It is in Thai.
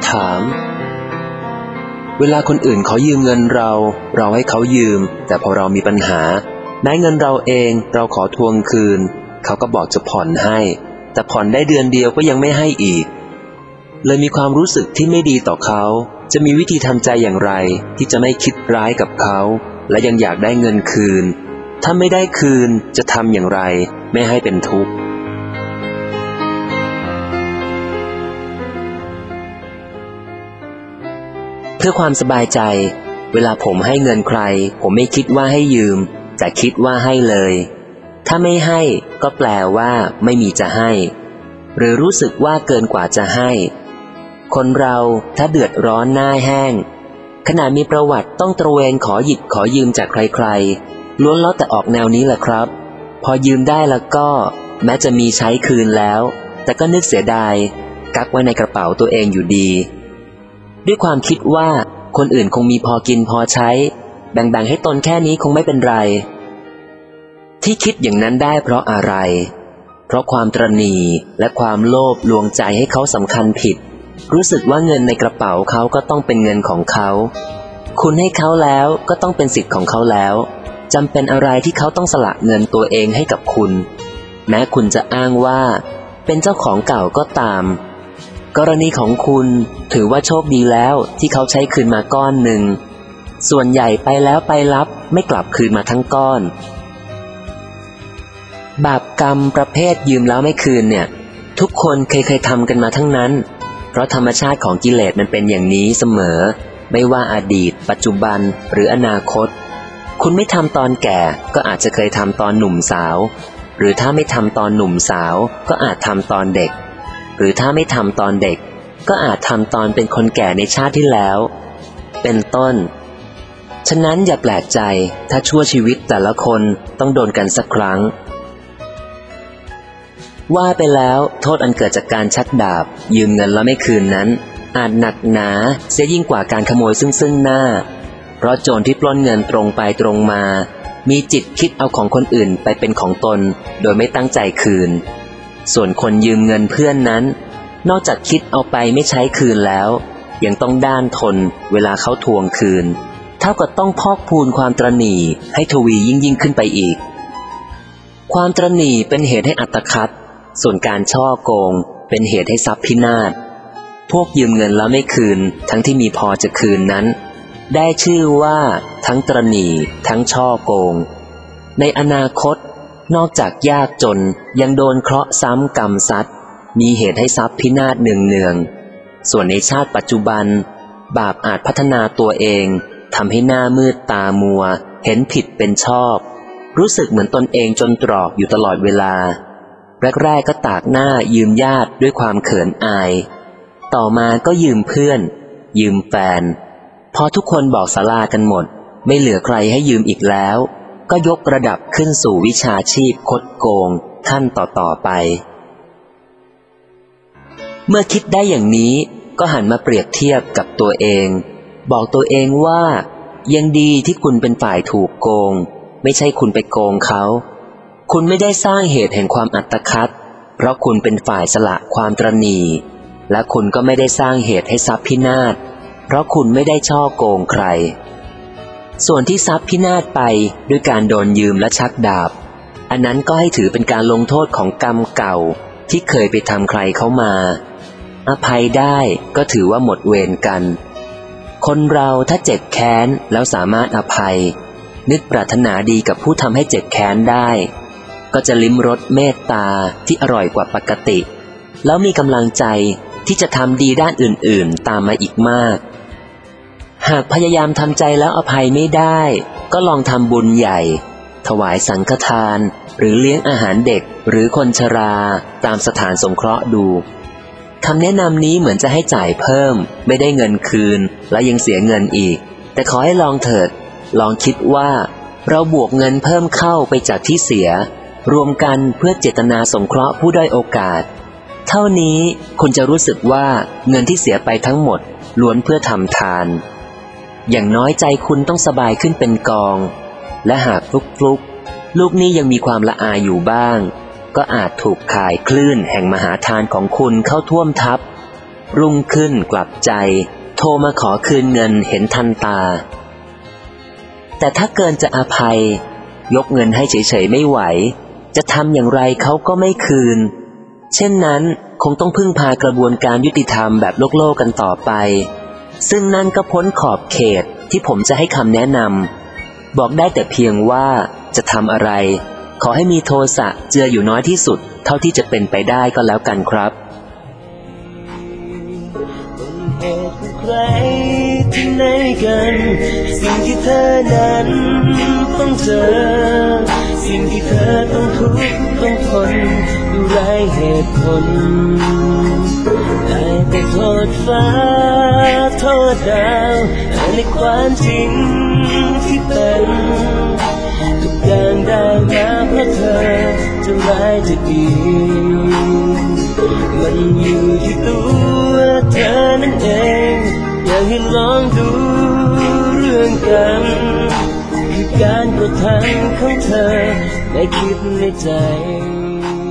ำถามเวลาคนอื่นเขายืมเงินเราให้เขายืมแต่พอเรามีปัญหาแม้เงินเราเองเราขอทวงคืนเขาก็บอกจะผ่อนให้แต่ผ่อนได้เดือนเดียวก็ยังไม่ให้อีกเลยมีความรู้สึกที่ไม่ดีต่อเขาจะมีวิธีทำใจอย่างไรที่จะไม่คิดร้ายกับเขาและยังอยากได้เงินคืนถ้าไม่ได้คืนจะทำอย่างไรไม่ให้เป็นทุกข์เพื่อความสบายใจเวลาผมให้เงินใครผมไม่คิดว่าให้ยืมแต่คิดว่าให้เลยถ้าไม่ให้ก็แปลว่าไม่มีจะให้หรือรู้สึกว่าเกินกว่าจะให้คนเราถ้าเดือดร้อนหน้าแห้งขณะมีประวัติต้องตระเวนขอหยิบขอยืมจากใครๆล้วนแล้วแต่ออกแนวนี้แหละครับพอยืมได้แล้วก็แม้จะมีใช้คืนแล้วแต่ก็นึกเสียดายกักไว้ในกระเป๋าตัวเองอยู่ดีด้วยความคิดว่าคนอื่นคงมีพอกินพอใช้แบ่งให้ตนแค่นี้คงไม่เป็นไรที่คิดอย่างนั้นได้เพราะอะไรเพราะความตระหนี่และความโลภลวงใจให้เขาสำคัญผิดรู้สึกว่าเงินในกระเป๋าเขาก็ต้องเป็นเงินของเขาคุณให้เขาแล้วก็ต้องเป็นสิทธิ์ของเขาแล้วจำเป็นอะไรที่เขาต้องสละเงินตัวเองให้กับคุณแม้คุณจะอ้างว่าเป็นเจ้าของเก่าก็ตามกรณีของคุณถือว่าโชคดีแล้วที่เขาใช้คืนมาก้อนหนึ่งส่วนใหญ่ไปแล้วไปรับไม่กลับคืนมาทั้งก้อนบาปกรรมประเภทยืมแล้วไม่คืนเนี่ยทุกคนเคยทำกันมาทั้งนั้นเพราะธรรมชาติของกิเลสมันเป็นอย่างนี้เสมอไม่ว่าอดีตปัจจุบันหรืออนาคตคุณไม่ทำตอนแก่ก็อาจจะเคยทำตอนหนุ่มสาวหรือถ้าไม่ทำตอนหนุ่มสาวก็อาจทำตอนเด็กหรือถ้าไม่ทำตอนเด็กก็อาจทำตอนเป็นคนแก่ในชาติที่แล้วเป็นต้นฉะนั้นอย่าแปลกใจถ้าชั่วชีวิตแต่ละคนต้องโดนกันสักครั้งว่าไปแล้วโทษอันเกิดจากการชักดาบยืมเงินแล้วไม่คืนนั้นอาจหนักหนาเสียยิ่งกว่าการขโมยซึ่งหน้าเพราะโจรที่ปล้นเงินตรงไปตรงมามีจิตคิดเอาของคนอื่นไปเป็นของตนโดยไม่ตั้งใจคืนส่วนคนยืมเงินเพื่อนนั้นนอกจากคิดเอาไปไม่ใช้คืนแล้วยังต้องด้านทนเวลาเขาทวงคืนเท่ากับต้องพอกพูนความตระหนี่ให้ทวียิ่งขึ้นไปอีกความตระหนี่เป็นเหตุให้อัตคัดส่วนการช่อโกงเป็นเหตุให้ทรัพย์พินาศพวกยืมเงินแล้วไม่คืนทั้งที่มีพอจะคืนนั้นได้ชื่อว่าทั้งตระหนี่ทั้งช่อโกงในอนาคตนอกจากยากจนยังโดนเคราะห์ซ้ำกรรมซัดมีเหตุให้ทรัพย์พินาศเนืองส่วนในชาติปัจจุบันบาปอาจพัฒนาตัวเองทำให้หน้ามืดตามัวเห็นผิดเป็นชอบรู้สึกเหมือนตนเองจนตรอกอยู่ตลอดเวลาแรกๆก็ตากหน้ายืมญาติด้วยความเขินอายต่อมาก็ยืมเพื่อนยืมแฟนพอทุกคนบอกศาลากันหมดไม่เหลือใครให้ยืมอีกแล้วก็ยกระดับขึ้นสู่วิชาชีพคดโกงขั้นต่อไปเมื่อคิดได้อย่างนี้ก็หันมาเปรียบเทียบกับตัวเองบอกตัวเองว่ายังดีที่คุณเป็นฝ่ายถูกโกงไม่ใช่คุณไปโกงเขาคุณไม่ได้สร้างเหตุแห่งความอัตคัดเพราะคุณเป็นฝ่ายสละความตระหนี่และคุณก็ไม่ได้สร้างเหตุให้ทรัพย์พินาศเพราะคุณไม่ได้ช่อโกงใครส่วนที่ทรัพย์พินาศไปด้วยการโดนยืมและชักดาบอันนั้นก็ให้ถือเป็นการลงโทษของกรรมเก่าที่เคยไปทำใครเขามาอภัยได้ก็ถือว่าหมดเวรกันคนเราถ้าเจ็บแค้นแล้วสามารถอภัยนึกปรารถนาดีกับผู้ทำให้เจ็บแค้นได้ก็จะลิ้มรสเมตตาที่อร่อยกว่าปกติแล้วมีกำลังใจที่จะทำดีด้านอื่นๆตามมาอีกมากหากพยายามทำใจแล้วอภัยไม่ได้ก็ลองทำบุญใหญ่ถวายสังฆทานหรือเลี้ยงอาหารเด็กหรือคนชราตามสถานสงเคราะห์ดูคำแนะนำนี้เหมือนจะให้จ่ายเพิ่มไม่ได้เงินคืนและยังเสียเงินอีกแต่ขอให้ลองเถิดลองคิดว่าเราบวกเงินเพิ่มเข้าไปจากที่เสียรวมกันเพื่อเจตนาสงเคราะห์ผู้ด้อยโอกาสเท่านี้คุณจะรู้สึกว่าเงินที่เสียไปทั้งหมดล้วนเพื่อทำทานอย่างน้อยใจคุณต้องสบายขึ้นเป็นกองและหากฟลุกลูกหนี้ยังมีความละอายอยู่บ้างก็อาจถูกข่ายคลื่นแห่งมหาทานของคุณเข้าท่วมทับรุ่งขึ้นกลับใจโทรมาขอคืนเงินเห็นทันตาแต่ถ้าเกินจะอภัยยกเงินให้เฉยๆไม่ไหวจะทำอย่างไรเขาก็ไม่คืนเช่นนั้นคงต้องพึ่งพากระบวนการยุติธรรมแบบโลกกันต่อไปซึ่งนั่นก็พ้นขอบเขตที่ผมจะให้คำแนะนำบอกได้แต่เพียงว่าจะทำอะไรขอให้มีโทสะเจืออยู่น้อยที่สุดเท่าที่จะเป็นไปได้ก็แล้วกันครับเหตุใครที่ไหนกันสิ่งที่เธอนั้นต้องเจอสิ่งที่เธอต้องทุกข์ต้องทนอยู่ไร้เหตุผลได้แต่โทษฟ้าโทษดาวในความจริงที่เป็นทุกอย่างได้มาเพราะเธอจะร้ายจะดีมันอยู่ที่ตัวเธอนั่นเองอยากให้ลองดูเรื่องกันคือการกระทำของเธอในคิดในใจ